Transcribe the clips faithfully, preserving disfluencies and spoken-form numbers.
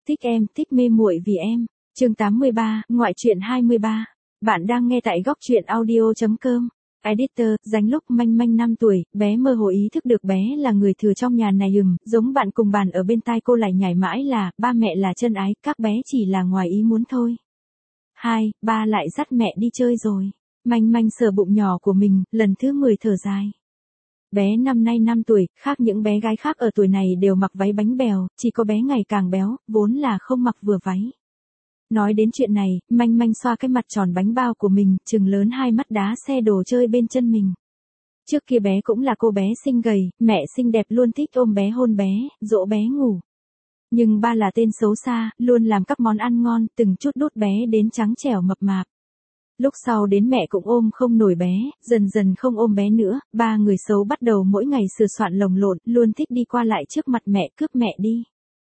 Thích em, thích mê muội vì em. Chương tám mươi ba, ngoại truyện hai mươi ba. Bạn đang nghe tại góc truyện audio chấm com. Editor, Dánh lúc manh manh năm tuổi, bé mơ hồ ý thức được bé là người thừa trong nhà này ừm, giống bạn cùng bàn ở bên tai cô lại nhảy mãi là, ba mẹ là chân ái, các bé chỉ là ngoài ý muốn thôi. Hai, ba lại dắt mẹ đi chơi rồi. Manh manh sờ bụng nhỏ của mình, lần thứ mười thở dài. Bé năm nay năm tuổi, khác những bé gái khác ở tuổi này đều mặc váy bánh bèo, chỉ có bé ngày càng béo, vốn là không mặc vừa váy. Nói đến chuyện này, manh manh xoa cái mặt tròn bánh bao của mình, trừng lớn hai mắt đá xe đồ chơi bên chân mình. Trước kia bé cũng là cô bé xinh gầy, mẹ xinh đẹp luôn thích ôm bé hôn bé, dỗ bé ngủ. Nhưng ba là tên xấu xa, luôn làm các món ăn ngon, từng chút đút bé đến trắng trẻo mập mạp. Lúc sau đến mẹ cũng ôm không nổi bé, dần dần không ôm bé nữa, ba người xấu bắt đầu mỗi ngày sửa soạn lồng lộn, luôn thích đi qua lại trước mặt mẹ cướp mẹ đi.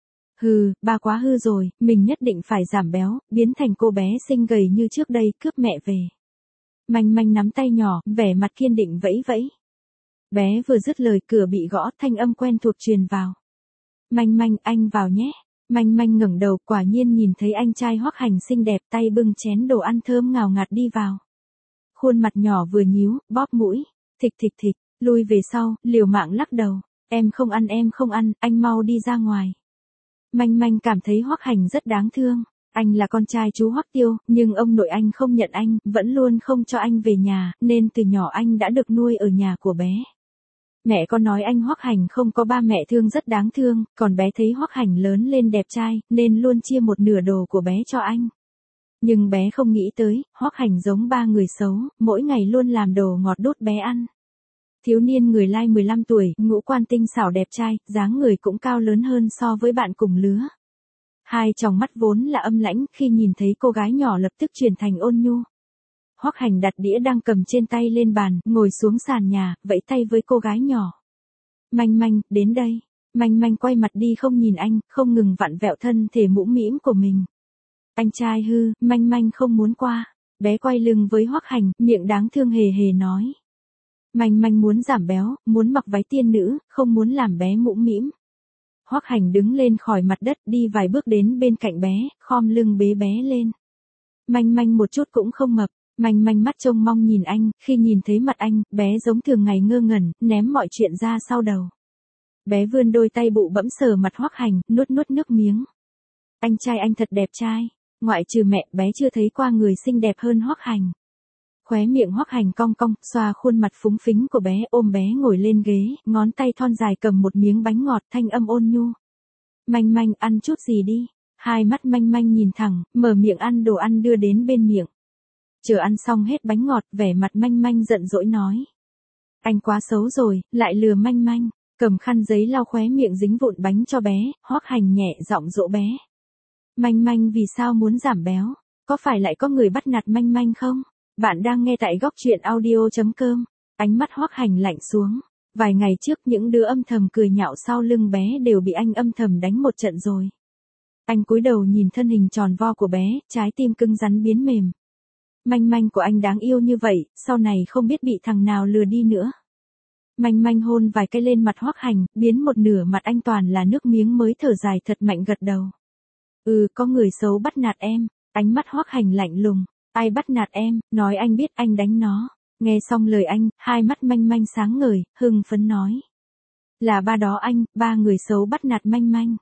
Hừ, ba quá hư rồi, mình nhất định phải giảm béo, biến thành cô bé xinh gầy như trước đây, cướp mẹ về. Manh manh nắm tay nhỏ, vẻ mặt kiên định vẫy vẫy. Bé vừa dứt lời cửa bị gõ, thanh âm quen thuộc truyền vào. Manh manh, anh vào nhé. Manh manh ngẩng đầu, quả nhiên nhìn thấy anh trai Hoắc Hành xinh đẹp tay bưng chén đồ ăn thơm ngào ngạt đi vào. Khuôn mặt nhỏ vừa nhíu, bóp mũi, thịch thịch thịch, lui về sau, liều mạng lắc đầu. Em không ăn em không ăn, anh mau đi ra ngoài. Manh manh cảm thấy Hoắc Hành rất đáng thương. Anh là con trai chú Hoắc Tiêu, nhưng ông nội anh không nhận anh, vẫn luôn không cho anh về nhà, nên từ nhỏ anh đã được nuôi ở nhà của bé. Mẹ con nói anh Hoắc Hành không có ba mẹ thương rất đáng thương, còn bé thấy Hoắc Hành lớn lên đẹp trai, nên luôn chia một nửa đồ của bé cho anh. Nhưng bé không nghĩ tới, Hoắc Hành giống ba người xấu, mỗi ngày luôn làm đồ ngọt đút bé ăn. Thiếu niên người lai mười lăm tuổi, ngũ quan tinh xảo đẹp trai, dáng người cũng cao lớn hơn so với bạn cùng lứa. Hai tròng mắt vốn là âm lãnh, khi nhìn thấy cô gái nhỏ lập tức chuyển thành ôn nhu. Hoắc Hành đặt đĩa đang cầm trên tay lên bàn, ngồi xuống sàn nhà, vẫy tay với cô gái nhỏ. Manh manh, đến đây. Manh manh quay mặt đi không nhìn anh, không ngừng vặn vẹo thân thể mũm mĩm của mình. Anh trai hư, manh manh không muốn qua. Bé quay lưng với Hoắc Hành, miệng đáng thương hề hề nói. Manh manh muốn giảm béo, muốn mặc váy tiên nữ, không muốn làm bé mũm mĩm. Hoắc Hành đứng lên khỏi mặt đất, đi vài bước đến bên cạnh bé, khom lưng bế bé lên. Manh manh một chút cũng không mập. Manh manh mắt trông mong nhìn anh, khi nhìn thấy mặt anh, bé giống thường ngày ngơ ngẩn, ném mọi chuyện ra sau đầu. Bé vươn đôi tay bụ bẫm sờ mặt Hoắc Hành, nuốt nuốt nước miếng. Anh trai anh thật đẹp trai, ngoại trừ mẹ, bé chưa thấy qua người xinh đẹp hơn Hoắc Hành. Khóe miệng Hoắc Hành cong cong, xoa khuôn mặt phúng phính của bé, ôm bé ngồi lên ghế, ngón tay thon dài cầm một miếng bánh ngọt, thanh âm ôn nhu. Manh manh, ăn chút gì đi. Hai mắt manh manh nhìn thẳng, mở miệng ăn đồ ăn đưa đến bên miệng. Chờ ăn xong hết bánh ngọt, vẻ mặt manh manh giận dỗi nói. Anh quá xấu rồi, lại lừa manh manh, cầm khăn giấy lau khóe miệng dính vụn bánh cho bé, Hoắc Hành nhẹ giọng dỗ bé. Manh manh vì sao muốn giảm béo, có phải lại có người bắt nạt manh manh không? Bạn đang nghe tại góc truyện audio chấm com, ánh mắt Hoắc Hành lạnh xuống. Vài ngày trước những đứa âm thầm cười nhạo sau lưng bé đều bị anh âm thầm đánh một trận rồi. Anh cúi đầu nhìn thân hình tròn vo của bé, trái tim cứng rắn biến mềm. Manh manh của anh đáng yêu như vậy, sau này không biết bị thằng nào lừa đi nữa. Manh manh hôn vài cái lên mặt Hoắc Hành, biến một nửa mặt anh toàn là nước miếng mới thở dài thật mạnh gật đầu. Ừ, có người xấu bắt nạt em, ánh mắt Hoắc Hành lạnh lùng. Ai bắt nạt em, nói anh biết anh đánh nó. Nghe xong lời anh, hai mắt manh manh sáng ngời, hưng phấn nói. Là ba đó anh, ba người xấu bắt nạt manh manh.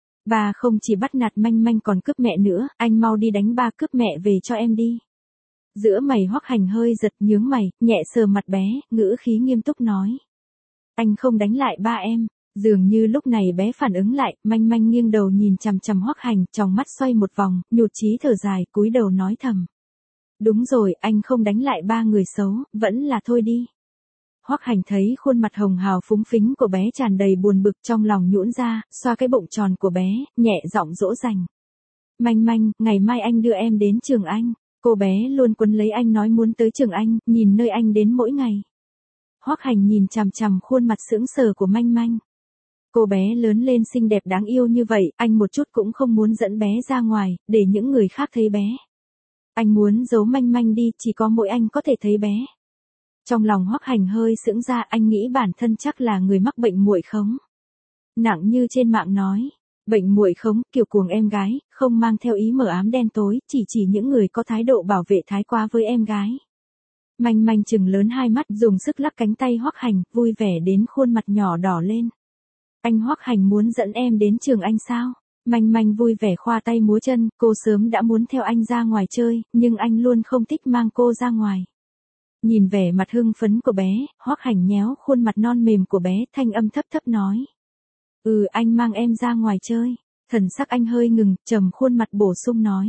Ba không chỉ bắt nạt manh manh còn cướp mẹ nữa, anh mau đi đánh ba cướp mẹ về cho em đi. Giữa mày Hoắc Hành hơi giật nhướng mày, nhẹ sờ mặt bé, ngữ khí nghiêm túc nói. Anh không đánh lại ba em. Dường như lúc này bé phản ứng lại, manh manh nghiêng đầu nhìn chằm chằm Hoắc Hành, trong mắt xoay một vòng, nhụt chí thở dài, cúi đầu nói thầm. Đúng rồi, anh không đánh lại ba người xấu, vẫn là thôi đi. Hoắc Hành thấy khuôn mặt hồng hào phúng phính của bé tràn đầy buồn bực, trong lòng nhũn ra, xoa cái bụng tròn của bé, nhẹ giọng dỗ dành. Manh manh, ngày mai anh đưa em đến trường anh. Cô bé luôn quấn lấy anh nói muốn tới trường anh, nhìn nơi anh đến mỗi ngày. Hoắc Hành nhìn chằm chằm khuôn mặt sững sờ của manh manh. Cô bé lớn lên xinh đẹp đáng yêu như vậy, anh một chút cũng không muốn dẫn bé ra ngoài, để những người khác thấy bé. Anh muốn giấu manh manh đi, chỉ có mỗi anh có thể thấy bé. Trong lòng Hoắc Hành hơi sững ra, anh nghĩ bản thân chắc là người mắc bệnh muội khống nặng như trên mạng nói. Bệnh muội khống, kiểu cuồng em gái, không mang theo ý mờ ám đen tối, chỉ chỉ những người có thái độ bảo vệ thái quá với em gái. Manh manh chừng lớn hai mắt, dùng sức lắc cánh tay Hoắc Hành, vui vẻ đến khuôn mặt nhỏ đỏ lên. Anh Hoắc Hành muốn dẫn em đến trường anh sao? Manh manh vui vẻ khoa tay múa chân, cô sớm đã muốn theo anh ra ngoài chơi, nhưng anh luôn không thích mang cô ra ngoài. Nhìn vẻ mặt hưng phấn của bé, Hoắc Hành nhéo khuôn mặt non mềm của bé, thanh âm thấp thấp nói. Ừ, anh mang em ra ngoài chơi. Thần sắc anh hơi ngừng, trầm khuôn mặt bổ sung nói.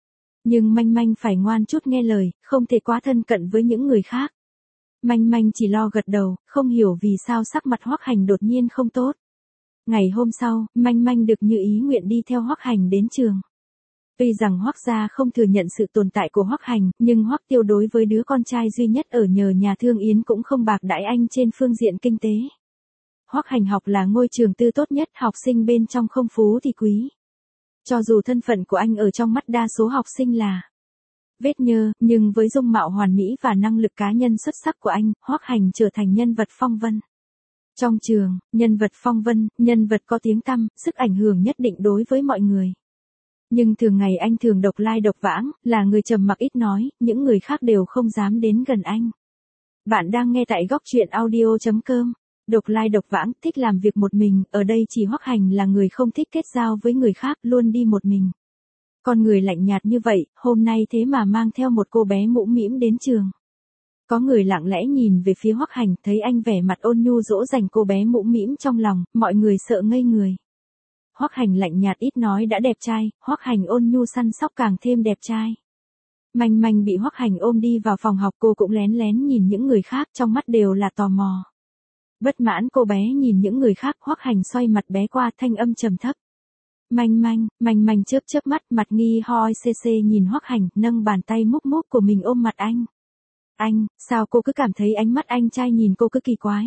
Nhưng manh manh phải ngoan chút nghe lời, không thể quá thân cận với những người khác. Manh manh chỉ lo gật đầu, không hiểu vì sao sắc mặt Hoắc Hành đột nhiên không tốt. Ngày hôm sau, manh manh được như ý nguyện đi theo Hoắc Hành đến trường. Tuy rằng Hoắc gia không thừa nhận sự tồn tại của Hoắc Hành, nhưng Hoắc Tiêu đối với đứa con trai duy nhất ở nhờ nhà thương Yến cũng không bạc đãi anh trên phương diện kinh tế. Hoắc Hành học là ngôi trường tư tốt nhất, học sinh bên trong không phú thì quý. Cho dù thân phận của anh ở trong mắt đa số học sinh là vết nhơ, nhưng với dung mạo hoàn mỹ và năng lực cá nhân xuất sắc của anh, Hoắc Hành trở thành nhân vật phong vân. Trong trường, nhân vật phong vân, nhân vật có tiếng tăm, sức ảnh hưởng nhất định đối với mọi người. Nhưng thường ngày anh thường độc lai độc vãng, là người trầm mặc ít nói, những người khác đều không dám đến gần anh. Bạn đang nghe tại góc truyện audio chấm com. Độc lai độc vãng, thích làm việc một mình, ở đây chỉ Hoắc Hành là người không thích kết giao với người khác, luôn đi một mình. Con người lạnh nhạt như vậy, hôm nay thế mà mang theo một cô bé mũm mĩm đến trường. Có người lặng lẽ nhìn về phía Hoắc Hành, thấy anh vẻ mặt ôn nhu dỗ dành cô bé mũm mĩm trong lòng, mọi người sợ ngây người. Hoắc Hành lạnh nhạt ít nói đã đẹp trai, Hoắc Hành ôn nhu săn sóc càng thêm đẹp trai. Manh manh bị Hoắc Hành ôm đi vào phòng học, cô cũng lén lén nhìn những người khác, trong mắt đều là tò mò. Bất mãn cô bé nhìn những người khác, Hoắc Hành xoay mặt bé qua, thanh âm trầm thấp. Manh manh, manh manh chớp chớp mắt, mặt nghi hoi xê xê nhìn Hoắc Hành, nâng bàn tay múc múc của mình ôm mặt anh. Anh, sao cô cứ cảm thấy ánh mắt anh trai nhìn cô cứ kỳ quái?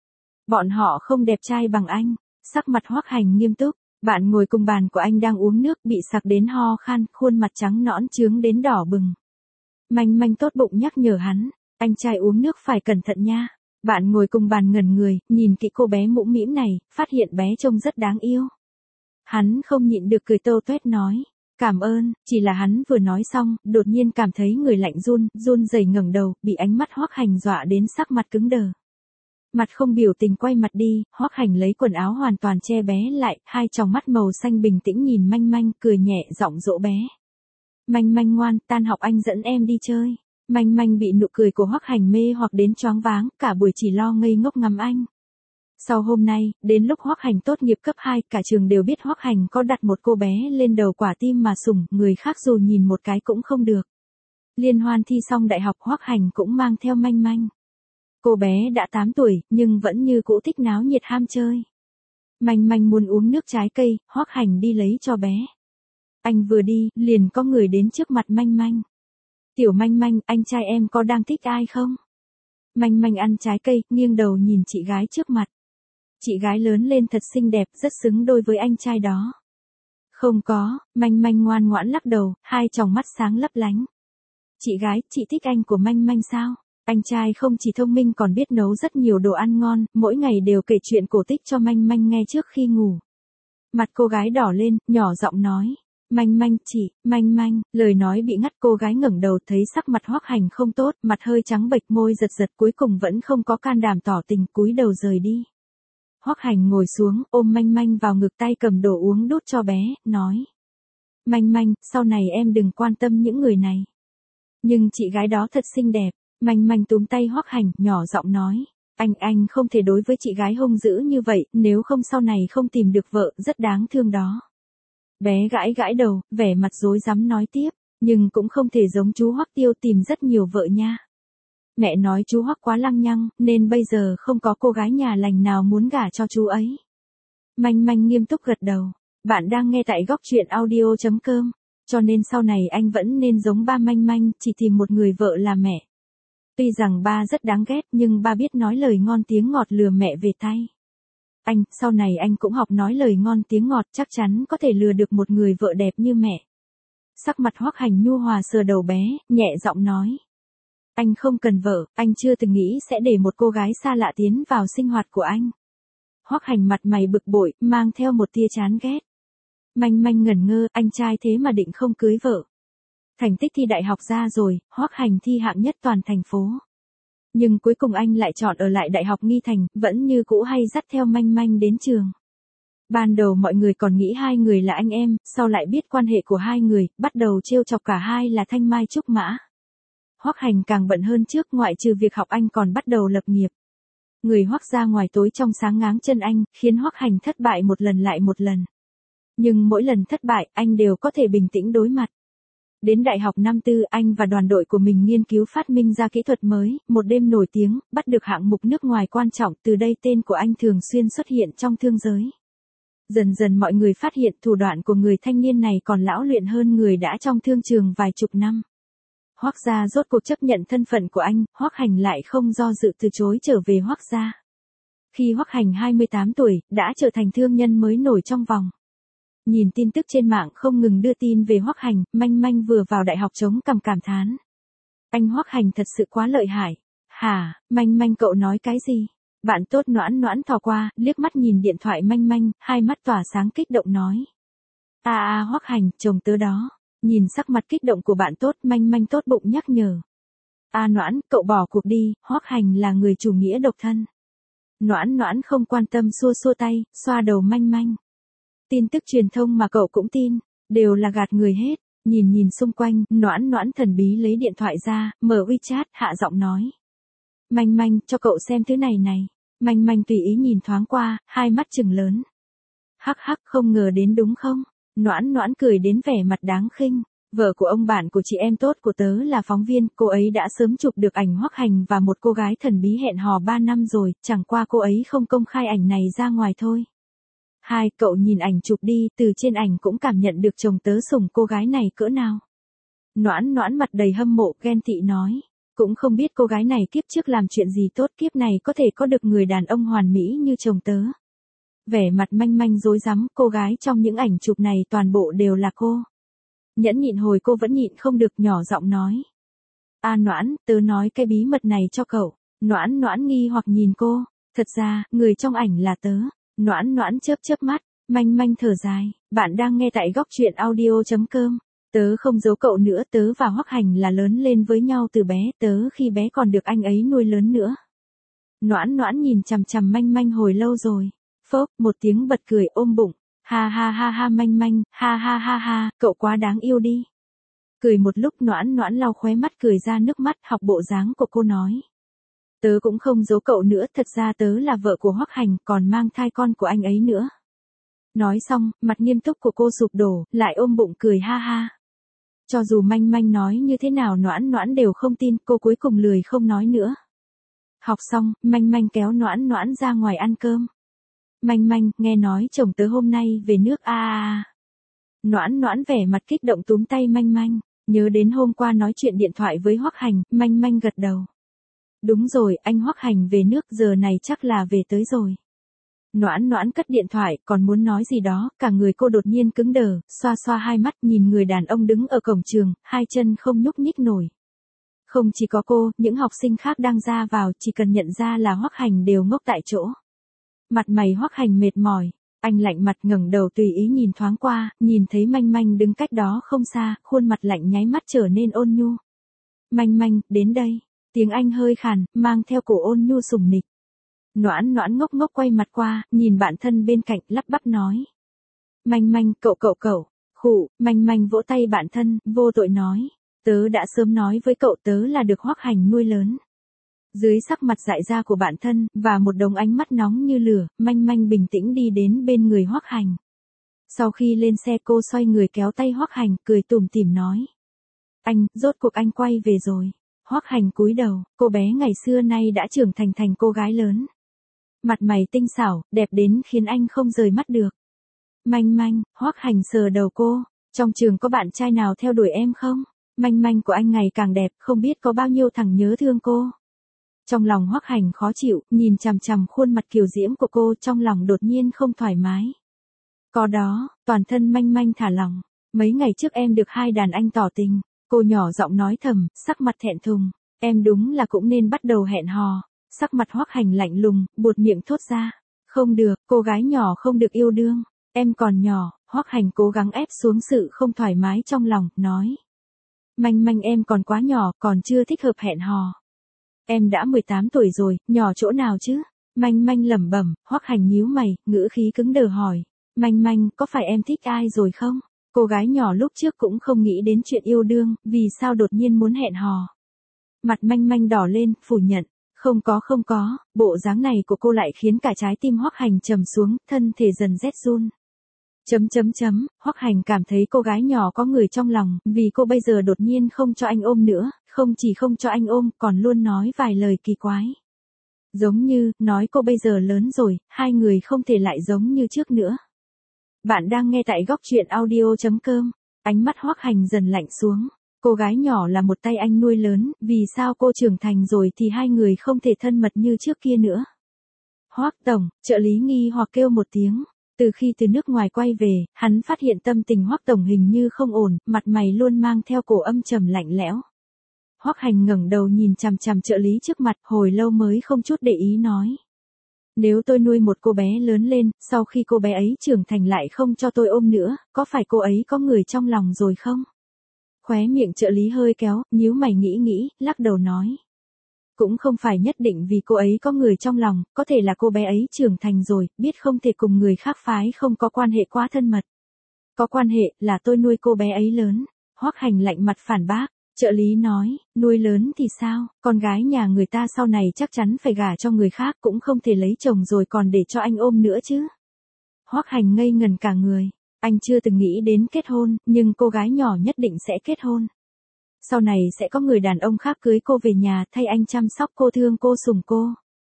Bọn họ không đẹp trai bằng anh. Sắc mặt Hoắc Hành nghiêm túc, bạn ngồi cùng bàn của anh đang uống nước bị sặc đến ho khan, khuôn mặt trắng nõn chướng đến đỏ bừng. Manh manh tốt bụng nhắc nhở hắn, anh trai uống nước phải cẩn thận nha. Bạn ngồi cùng bàn ngẩn người, nhìn kỹ cô bé mũm mĩm này, phát hiện bé trông rất đáng yêu. Hắn không nhịn được cười tâu tuét nói, cảm ơn, chỉ là hắn vừa nói xong, đột nhiên cảm thấy người lạnh run, run rẩy ngẩng đầu, bị ánh mắt Hoắc Hành dọa đến sắc mặt cứng đờ. Mặt không biểu tình quay mặt đi, Hoắc Hành lấy quần áo hoàn toàn che bé lại, hai tròng mắt màu xanh bình tĩnh nhìn manh manh, cười nhẹ giọng dỗ bé. Manh manh ngoan, tan học anh dẫn em đi chơi. Manh manh bị nụ cười của Hoắc Hành mê hoặc đến choáng váng, cả buổi chỉ lo ngây ngốc ngắm anh. Sau hôm nay, đến lúc Hoắc Hành tốt nghiệp cấp hai, cả trường đều biết Hoắc Hành có đặt một cô bé lên đầu quả tim mà sủng, người khác dù nhìn một cái cũng không được. Liên hoan thi xong đại học, Hoắc Hành cũng mang theo manh manh. Cô bé đã tám tuổi, nhưng vẫn như cũ thích náo nhiệt ham chơi. Manh manh muốn uống nước trái cây, Hoắc Hành đi lấy cho bé. Anh vừa đi, liền có người đến trước mặt manh manh. Tiểu manh manh, anh trai em có đang thích ai không? Manh manh ăn trái cây, nghiêng đầu nhìn chị gái trước mặt. Chị gái lớn lên thật xinh đẹp, rất xứng đôi với anh trai đó. Không có, manh manh ngoan ngoãn lắc đầu, hai tròng mắt sáng lấp lánh. Chị gái, chị thích anh của manh manh sao? Anh trai không chỉ thông minh còn biết nấu rất nhiều đồ ăn ngon, mỗi ngày đều kể chuyện cổ tích cho manh manh nghe trước khi ngủ. Mặt cô gái đỏ lên, nhỏ giọng nói. Manh manh chị, manh manh, lời nói bị ngắt, cô gái ngẩng đầu thấy sắc mặt Hoắc Hành không tốt, mặt hơi trắng bệch, môi giật giật, cuối cùng vẫn không có can đảm tỏ tình, cúi đầu rời đi. Hoắc Hành ngồi xuống, ôm manh manh vào ngực, tay cầm đồ uống đút cho bé, nói. Manh manh, sau này em đừng quan tâm những người này. Nhưng chị gái đó thật xinh đẹp. Manh manh túm tay Hoắc Hành, nhỏ giọng nói. Anh anh không thể đối với chị gái hung dữ như vậy, nếu không sau này không tìm được vợ, rất đáng thương đó. Bé gãi gãi đầu, vẻ mặt rối rắm nói tiếp, nhưng cũng không thể giống chú Hoắc Tiêu tìm rất nhiều vợ nha. Mẹ nói chú Hoắc quá lăng nhăng, nên bây giờ không có cô gái nhà lành nào muốn gả cho chú ấy. Manh manh nghiêm túc gật đầu, bạn đang nghe tại góc truyện audio chấm com, cho nên sau này anh vẫn nên giống ba manh manh, chỉ tìm một người vợ là mẹ. Tuy rằng ba rất đáng ghét nhưng ba biết nói lời ngon tiếng ngọt lừa mẹ về tay. Anh, sau này anh cũng học nói lời ngon tiếng ngọt, chắc chắn có thể lừa được một người vợ đẹp như mẹ. Sắc mặt Hoắc Hành nhu hòa sờ đầu bé, nhẹ giọng nói. Anh không cần vợ, anh chưa từng nghĩ sẽ để một cô gái xa lạ tiến vào sinh hoạt của anh. Hoắc Hành mặt mày bực bội, mang theo một tia chán ghét. Manh manh ngẩn ngơ, anh trai thế mà định không cưới vợ. Thành tích thi đại học ra rồi, Hoắc Hành thi hạng nhất toàn thành phố. Nhưng cuối cùng anh lại chọn ở lại Đại học Nghi Thành, vẫn như cũ hay dắt theo manh manh đến trường. Ban đầu mọi người còn nghĩ hai người là anh em, sau lại biết quan hệ của hai người, bắt đầu trêu chọc cả hai là thanh mai trúc mã. Hoắc Hành càng bận hơn trước, ngoại trừ việc học anh còn bắt đầu lập nghiệp. Người Hoắc ra ngoài tối trong sáng ngáng chân anh, khiến Hoắc Hành thất bại một lần lại một lần. Nhưng mỗi lần thất bại, anh đều có thể bình tĩnh đối mặt. Đến đại học năm tư, anh và đoàn đội của mình nghiên cứu phát minh ra kỹ thuật mới, một đêm nổi tiếng, bắt được hạng mục nước ngoài quan trọng, từ đây tên của anh thường xuyên xuất hiện trong thương giới. Dần dần mọi người phát hiện thủ đoạn của người thanh niên này còn lão luyện hơn người đã trong thương trường vài chục năm. Hoắc gia rốt cuộc chấp nhận thân phận của anh, Hoắc Hành lại không do dự từ chối trở về Hoắc gia. Khi Hoắc Hành hai mươi tám tuổi, đã trở thành thương nhân mới nổi trong vòng. Nhìn tin tức trên mạng không ngừng đưa tin về Hoắc Hành, manh manh vừa vào đại học chống cằm cảm thán. Anh Hoắc Hành thật sự quá lợi hại. Hả, manh manh cậu nói cái gì? Bạn tốt Noãn Noãn thò qua, liếc mắt nhìn điện thoại manh manh, hai mắt tỏa sáng kích động nói. À à Hoắc Hành, chồng tớ đó. Nhìn sắc mặt kích động của bạn tốt, manh manh tốt bụng nhắc nhở. À Noãn, cậu bỏ cuộc đi, Hoắc Hành là người chủ nghĩa độc thân. Noãn Noãn không quan tâm xua xua tay, xoa đầu manh manh. Tin tức truyền thông mà cậu cũng tin, đều là gạt người hết. Nhìn nhìn xung quanh, Noãn Noãn thần bí lấy điện thoại ra, mở WeChat, hạ giọng nói. Manh manh, cho cậu xem thứ này này. Manh manh tùy ý nhìn thoáng qua, hai mắt trừng lớn. Hắc hắc, không ngờ đến đúng không? Noãn Noãn cười đến vẻ mặt đáng khinh. Vợ của ông bạn của chị em tốt của tớ là phóng viên, cô ấy đã sớm chụp được ảnh Hoắc Hành và một cô gái thần bí hẹn hò ba năm rồi, chẳng qua cô ấy không công khai ảnh này ra ngoài thôi. Hai, cậu nhìn ảnh chụp đi, từ trên ảnh cũng cảm nhận được chồng tớ sủng cô gái này cỡ nào. Noãn Noãn mặt đầy hâm mộ, ghen tị nói. Cũng không biết cô gái này kiếp trước làm chuyện gì tốt, kiếp này có thể có được người đàn ông hoàn mỹ như chồng tớ. Vẻ mặt manh manh rối rắm, cô gái trong những ảnh chụp này toàn bộ đều là cô. Nhẫn nhịn hồi cô vẫn nhịn không được, nhỏ giọng nói. À Noãn, tớ nói cái bí mật này cho cậu. Noãn Noãn nghi hoặc nhìn cô. Thật ra, người trong ảnh là tớ. Noãn Noãn chớp chớp mắt, manh manh thở dài. Bạn đang nghe tại góc truyện audio chấm com. Tớ không giấu cậu nữa, tớ và Hoắc Hành là lớn lên với nhau từ bé, tớ khi bé còn được anh ấy nuôi lớn nữa. Noãn Noãn nhìn chằm chằm manh manh hồi lâu rồi. Phốc, một tiếng bật cười ôm bụng. Ha ha ha ha manh manh, ha ha ha ha, cậu quá đáng yêu đi. Cười một lúc Noãn Noãn lau khóe mắt cười ra nước mắt, học bộ dáng của cô nói. Tớ cũng không giấu cậu nữa, thật ra tớ là vợ của Hoắc Hành, còn mang thai con của anh ấy nữa. Nói xong, mặt nghiêm túc của cô sụp đổ, lại ôm bụng cười ha ha. Cho dù manh manh nói như thế nào Noãn Noãn đều không tin, cô cuối cùng lười không nói nữa. Học xong, manh manh kéo Noãn Noãn ra ngoài ăn cơm. Manh manh, nghe nói chồng tớ hôm nay về nước a à. Noãn Noãn vẻ mặt kích động túm tay manh manh, nhớ đến hôm qua nói chuyện điện thoại với Hoắc Hành, manh manh gật đầu. Đúng rồi, anh Hoắc Hành về nước, giờ này chắc là về tới rồi. Noãn Noãn cất điện thoại, còn muốn nói gì đó, cả người cô đột nhiên cứng đờ, xoa xoa hai mắt nhìn người đàn ông đứng ở cổng trường, hai chân không nhúc nhích nổi. Không chỉ có cô, những học sinh khác đang ra vào, chỉ cần nhận ra là Hoắc Hành đều ngốc tại chỗ. Mặt mày Hoắc Hành mệt mỏi, anh lạnh mặt ngẩng đầu tùy ý nhìn thoáng qua, nhìn thấy manh manh đứng cách đó không xa, khuôn mặt lạnh nháy mắt trở nên ôn nhu. Manh manh, đến đây. Tiếng anh hơi khàn, mang theo cổ ôn nhu sủng nịch. Noãn Noãn ngốc ngốc quay mặt qua, nhìn bạn thân bên cạnh, lắp bắp nói. Manh manh, cậu cậu cậu, khụ, manh manh vỗ tay bạn thân, vô tội nói. Tớ đã sớm nói với cậu tớ là được Hoắc Hành nuôi lớn. Dưới sắc mặt dại ra của bạn thân, và một đống ánh mắt nóng như lửa, manh manh bình tĩnh đi đến bên người Hoắc Hành. Sau khi lên xe cô xoay người kéo tay Hoắc Hành, cười tủm tỉm nói. Anh, rốt cuộc anh quay về rồi. Hoắc Hành cúi đầu, cô bé ngày xưa nay đã trưởng thành thành cô gái lớn. Mặt mày tinh xảo, đẹp đến khiến anh không rời mắt được. Manh manh, Hoắc Hành sờ đầu cô, trong trường có bạn trai nào theo đuổi em không? Manh manh của anh ngày càng đẹp, không biết có bao nhiêu thằng nhớ thương cô. Trong lòng Hoắc Hành khó chịu, nhìn chằm chằm khuôn mặt kiều diễm của cô, trong lòng đột nhiên không thoải mái. Có đó, toàn thân manh manh thả lỏng. Mấy ngày trước em được hai đàn anh tỏ tình. Cô nhỏ giọng nói thầm, sắc mặt thẹn thùng. Em đúng là cũng nên bắt đầu hẹn hò. Sắc mặt Hoắc Hành lạnh lùng, buột miệng thốt ra. Không được, cô gái nhỏ không được yêu đương. Em còn nhỏ, Hoắc Hành cố gắng ép xuống sự không thoải mái trong lòng, nói. Manh manh em còn quá nhỏ, còn chưa thích hợp hẹn hò. Em đã mười tám tuổi rồi, nhỏ chỗ nào chứ? Manh manh lẩm bẩm, Hoắc Hành nhíu mày, ngữ khí cứng đờ hỏi. Manh manh, có phải em thích ai rồi không? Cô gái nhỏ lúc trước cũng không nghĩ đến chuyện yêu đương, vì sao đột nhiên muốn hẹn hò. Mặt manh manh đỏ lên, phủ nhận. Không có không có, bộ dáng này của cô lại khiến cả trái tim Hoắc Hành trầm xuống, thân thể dần rét run. Chấm chấm chấm, Hoắc Hành cảm thấy cô gái nhỏ có người trong lòng, vì cô bây giờ đột nhiên không cho anh ôm nữa, không chỉ không cho anh ôm, còn luôn nói vài lời kỳ quái. Giống như, nói cô bây giờ lớn rồi, hai người không thể lại giống như trước nữa. Bạn đang nghe tại góc truyện audio chấm com, ánh mắt Hoắc Hành dần lạnh xuống. Cô gái nhỏ là một tay anh nuôi lớn, vì sao cô trưởng thành rồi thì hai người không thể thân mật như trước kia nữa. Hoắc tổng, trợ lý nghi hoặc kêu một tiếng. Từ khi từ nước ngoài quay về, hắn phát hiện tâm tình Hoắc tổng hình như không ổn, mặt mày luôn mang theo cổ âm trầm lạnh lẽo. Hoắc Hành ngẩng đầu nhìn chằm chằm trợ lý trước mặt, hồi lâu mới không chút để ý nói. Nếu tôi nuôi một cô bé lớn lên, sau khi cô bé ấy trưởng thành lại không cho tôi ôm nữa, có phải cô ấy có người trong lòng rồi không? Khóe miệng trợ lý hơi kéo, nhíu mày nghĩ nghĩ, lắc đầu nói. Cũng không phải nhất định vì cô ấy có người trong lòng, có thể là cô bé ấy trưởng thành rồi, biết không thể cùng người khác phái không có quan hệ quá thân mật. Có quan hệ, là tôi nuôi cô bé ấy lớn. Hoắc Hành lạnh mặt phản bác, trợ lý nói, nuôi lớn thì sao, con gái nhà người ta sau này chắc chắn phải gả cho người khác cũng không thể lấy chồng rồi còn để cho anh ôm nữa chứ. Hoắc Hành ngây ngần cả người, anh chưa từng nghĩ đến kết hôn, nhưng cô gái nhỏ nhất định sẽ kết hôn. Sau này sẽ có người đàn ông khác cưới cô về nhà thay anh chăm sóc cô thương cô sủng cô.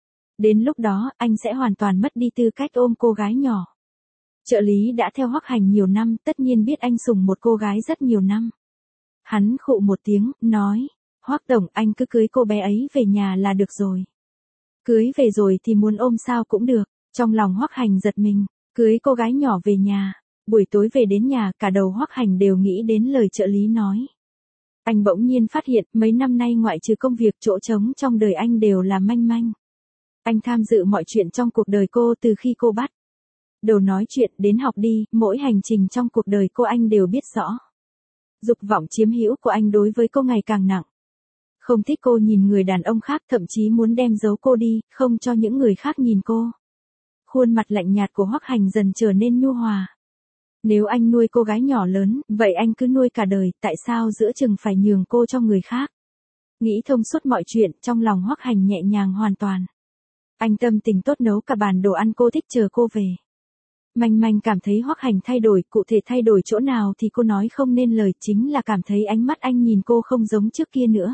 Đến lúc đó, anh sẽ hoàn toàn mất đi tư cách ôm cô gái nhỏ. Trợ lý đã theo Hoắc Hành nhiều năm, tất nhiên biết anh sủng một cô gái rất nhiều năm. Hắn khụ một tiếng, nói, Hoắc tổng, anh cứ cưới cô bé ấy về nhà là được rồi. Cưới về rồi thì muốn ôm sao cũng được. Trong lòng Hoắc Hành giật mình, cưới cô gái nhỏ về nhà. Buổi tối về đến nhà, cả đầu Hoắc Hành đều nghĩ đến lời trợ lý nói. Anh bỗng nhiên phát hiện, mấy năm nay ngoại trừ công việc chỗ trống trong đời anh đều là manh manh. Anh tham dự mọi chuyện trong cuộc đời cô từ khi cô bắt đầu nói chuyện đến học đi, mỗi hành trình trong cuộc đời cô anh đều biết rõ. Dục vọng chiếm hữu của anh đối với cô ngày càng nặng. Không thích cô nhìn người đàn ông khác, thậm chí muốn đem giấu cô đi, không cho những người khác nhìn cô. Khuôn mặt lạnh nhạt của Hoắc Hành dần trở nên nhu hòa. Nếu anh nuôi cô gái nhỏ lớn, vậy anh cứ nuôi cả đời, tại sao giữa chừng phải nhường cô cho người khác? Nghĩ thông suốt mọi chuyện, trong lòng Hoắc Hành nhẹ nhàng hoàn toàn. Anh tâm tình tốt nấu cả bàn đồ ăn cô thích chờ cô về. Manh manh cảm thấy Hoắc Hành thay đổi, cụ thể thay đổi chỗ nào thì cô nói không nên lời, chính là cảm thấy ánh mắt anh nhìn cô không giống trước kia nữa.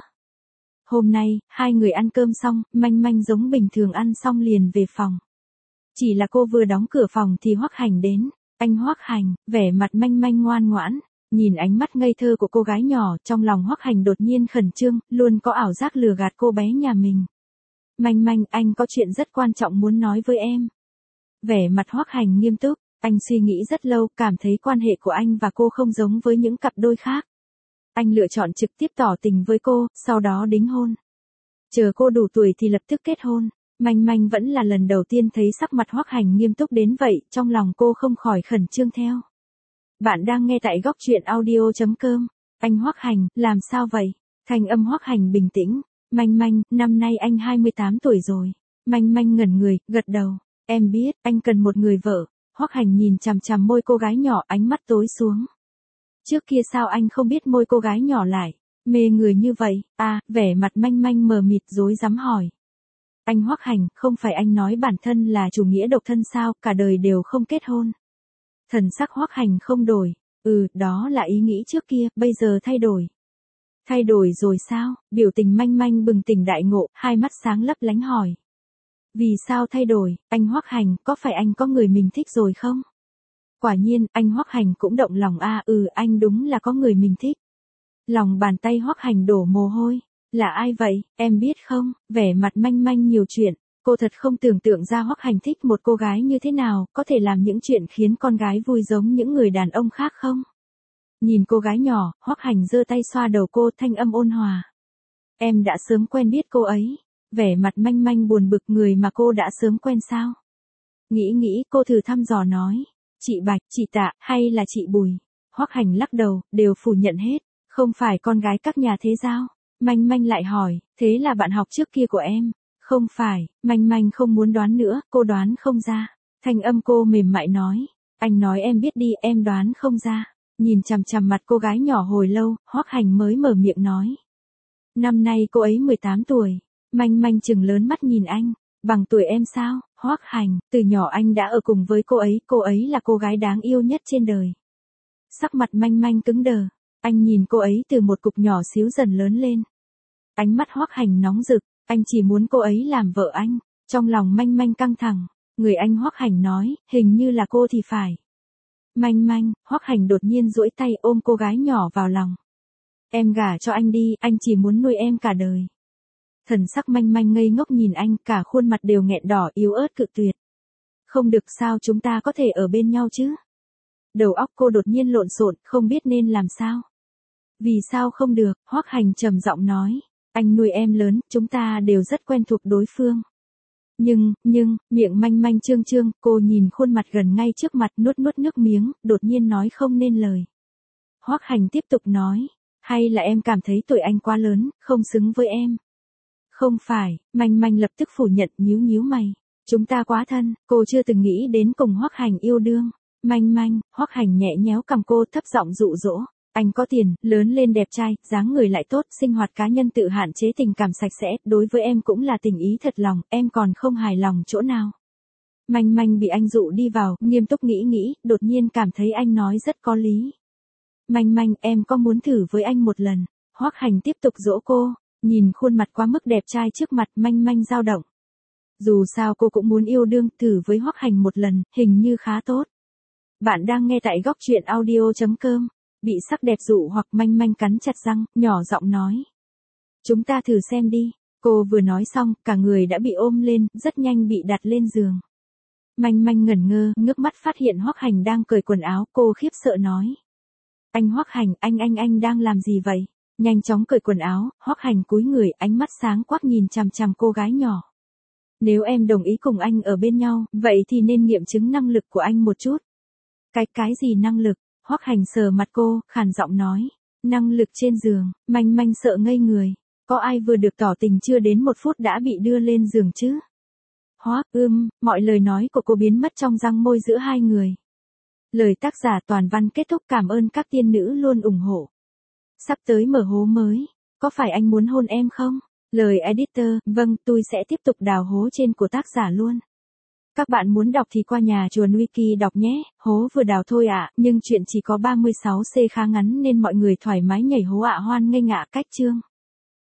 Hôm nay, hai người ăn cơm xong, manh manh giống bình thường ăn xong liền về phòng. Chỉ là cô vừa đóng cửa phòng thì Hoắc Hành đến. Anh Hoắc Hành, vẻ mặt manh manh ngoan ngoãn, nhìn ánh mắt ngây thơ của cô gái nhỏ, trong lòng Hoắc Hành đột nhiên khẩn trương, luôn có ảo giác lừa gạt cô bé nhà mình. Manh manh, anh có chuyện rất quan trọng muốn nói với em. Vẻ mặt Hoắc Hành nghiêm túc, anh suy nghĩ rất lâu, cảm thấy quan hệ của anh và cô không giống với những cặp đôi khác. Anh lựa chọn trực tiếp tỏ tình với cô, sau đó đính hôn. Chờ cô đủ tuổi thì lập tức kết hôn. Manh manh vẫn là lần đầu tiên thấy sắc mặt Hoắc Hành nghiêm túc đến vậy, trong lòng cô không khỏi khẩn trương theo. Bạn đang nghe tại góc truyện audio chấm com. Anh Hoắc Hành, làm sao vậy? Thanh âm Hoắc Hành bình tĩnh. Manh manh, năm nay anh hai mươi tám tuổi rồi. Manh manh ngẩn người, gật đầu. Em biết, anh cần một người vợ. Hoắc Hành nhìn chằm chằm môi cô gái nhỏ, ánh mắt tối xuống. Trước kia sao anh không biết môi cô gái nhỏ lại mê người như vậy? À, vẻ mặt manh manh mờ mịt rối rắm hỏi. Anh Hoắc Hành, không phải anh nói bản thân là chủ nghĩa độc thân sao, cả đời đều không kết hôn. Thần sắc Hoắc Hành không đổi. Ừ, đó là ý nghĩ trước kia, bây giờ thay đổi. Thay đổi rồi sao? Biểu tình manh manh bừng tỉnh đại ngộ, hai mắt sáng lấp lánh hỏi. Vì sao thay đổi, anh Hoắc Hành, có phải anh có người mình thích rồi không? Quả nhiên, anh Hoắc Hành cũng động lòng a, à, ừ, anh đúng là có người mình thích. Lòng bàn tay Hoắc Hành đổ mồ hôi. Là ai vậy, em biết không? Vẻ mặt manh manh nhiều chuyện, cô thật không tưởng tượng ra Hoắc Hành thích một cô gái như thế nào, có thể làm những chuyện khiến con gái vui giống những người đàn ông khác không? Nhìn cô gái nhỏ, Hoắc Hành giơ tay xoa đầu cô, thanh âm ôn hòa. Em đã sớm quen biết cô ấy. Vẻ mặt manh manh buồn bực, người mà cô đã sớm quen sao? Nghĩ nghĩ, cô thử thăm dò nói. chị Bạch, chị Tạ, hay là chị Bùi? Hoắc Hành lắc đầu, đều phủ nhận hết. Không phải con gái các nhà thế giao. Manh Manh lại hỏi, thế là bạn học trước kia của em? Không phải, Manh Manh không muốn đoán nữa, cô đoán không ra. Thanh âm cô mềm mại nói, anh nói em biết đi, em đoán không ra. Nhìn chằm chằm mặt cô gái nhỏ hồi lâu, Hoắc Hành mới mở miệng nói. Năm nay cô ấy mười tám tuổi. Manh Manh chừng lớn mắt nhìn anh, bằng tuổi em sao? Hoắc Hành, từ nhỏ anh đã ở cùng với cô ấy, cô ấy là cô gái đáng yêu nhất trên đời. Sắc mặt Manh Manh cứng đờ, anh nhìn cô ấy từ một cục nhỏ xíu dần lớn lên. Ánh mắt Hoắc Hành nóng rực, anh chỉ muốn cô ấy làm vợ anh. Trong lòng Manh Manh căng thẳng, người anh Hoắc Hành nói, hình như là cô thì phải. Manh Manh, Hoắc Hành đột nhiên duỗi tay ôm cô gái nhỏ vào lòng. Em gả cho anh đi, anh chỉ muốn nuôi em cả đời. Thần sắc Manh Manh ngây ngốc nhìn anh, cả khuôn mặt đều nghẹn đỏ yếu ớt cự tuyệt. Không được sao chúng ta có thể ở bên nhau chứ? Đầu óc cô đột nhiên lộn xộn, không biết nên làm sao. Vì sao không được? Hoắc Hành trầm giọng nói. Anh nuôi em lớn, chúng ta đều rất quen thuộc đối phương. Nhưng, nhưng, miệng Manh Manh trương trương, cô nhìn khuôn mặt gần ngay trước mặt nuốt nuốt nước miếng, đột nhiên nói không nên lời. Hoắc Hành tiếp tục nói. Hay là em cảm thấy tuổi anh quá lớn, không xứng với em? Không phải, Manh Manh lập tức phủ nhận, nhíu nhíu mày. Chúng ta quá thân, cô chưa từng nghĩ đến cùng Hoắc Hành yêu đương. Manh Manh, Hoắc Hành nhẹ nhéo cằm cô thấp giọng dụ dỗ. Anh có tiền, lớn lên đẹp trai, dáng người lại tốt, sinh hoạt cá nhân tự hạn chế tình cảm sạch sẽ, đối với em cũng là tình ý thật lòng, em còn không hài lòng chỗ nào. Manh Manh bị anh dụ đi vào, nghiêm túc nghĩ nghĩ, đột nhiên cảm thấy anh nói rất có lý. Manh Manh, em có muốn thử với anh một lần? Hoắc Hành tiếp tục dỗ cô, nhìn khuôn mặt quá mức đẹp trai trước mặt, Manh Manh dao động. Dù sao cô cũng muốn yêu đương, thử với Hoắc Hành một lần, hình như khá tốt. Bạn đang nghe tại góc truyện audio chấm com. Bị sắc đẹp dụ hoặc Manh Manh cắn chặt răng, nhỏ giọng nói. Chúng ta thử xem đi. Cô vừa nói xong, cả người đã bị ôm lên, rất nhanh bị đặt lên giường. Manh Manh ngẩn ngơ, ngước mắt phát hiện Hoắc Hành đang cởi quần áo, cô khiếp sợ nói. Anh Hoắc Hành, anh anh anh đang làm gì vậy? Nhanh chóng cởi quần áo, Hoắc Hành cúi người, ánh mắt sáng quắc nhìn chằm chằm cô gái nhỏ. Nếu em đồng ý cùng anh ở bên nhau, vậy thì nên nghiệm chứng năng lực của anh một chút. Cái cái gì năng lực? Hoắc Hành sờ mặt cô, khàn giọng nói. Năng lực trên giường. Manh Manh sợ ngây người. Có ai vừa được tỏ tình chưa đến một phút đã bị đưa lên giường chứ? Hoắc, ưm, mọi lời nói của cô biến mất trong răng môi giữa hai người. Lời tác giả toàn văn kết thúc, cảm ơn các tiên nữ luôn ủng hộ. Sắp tới mở hố mới. Có phải anh muốn hôn em không? Lời editor, vâng, tôi sẽ tiếp tục đào hố trên của tác giả luôn. Các bạn muốn đọc thì qua nhà chuồn wiki đọc nhé, hố vừa đào thôi ạ, à, nhưng chuyện chỉ có ba mươi sáu xê khá ngắn nên mọi người thoải mái nhảy hố ạ, hoan nghênh ạ. Cách chương.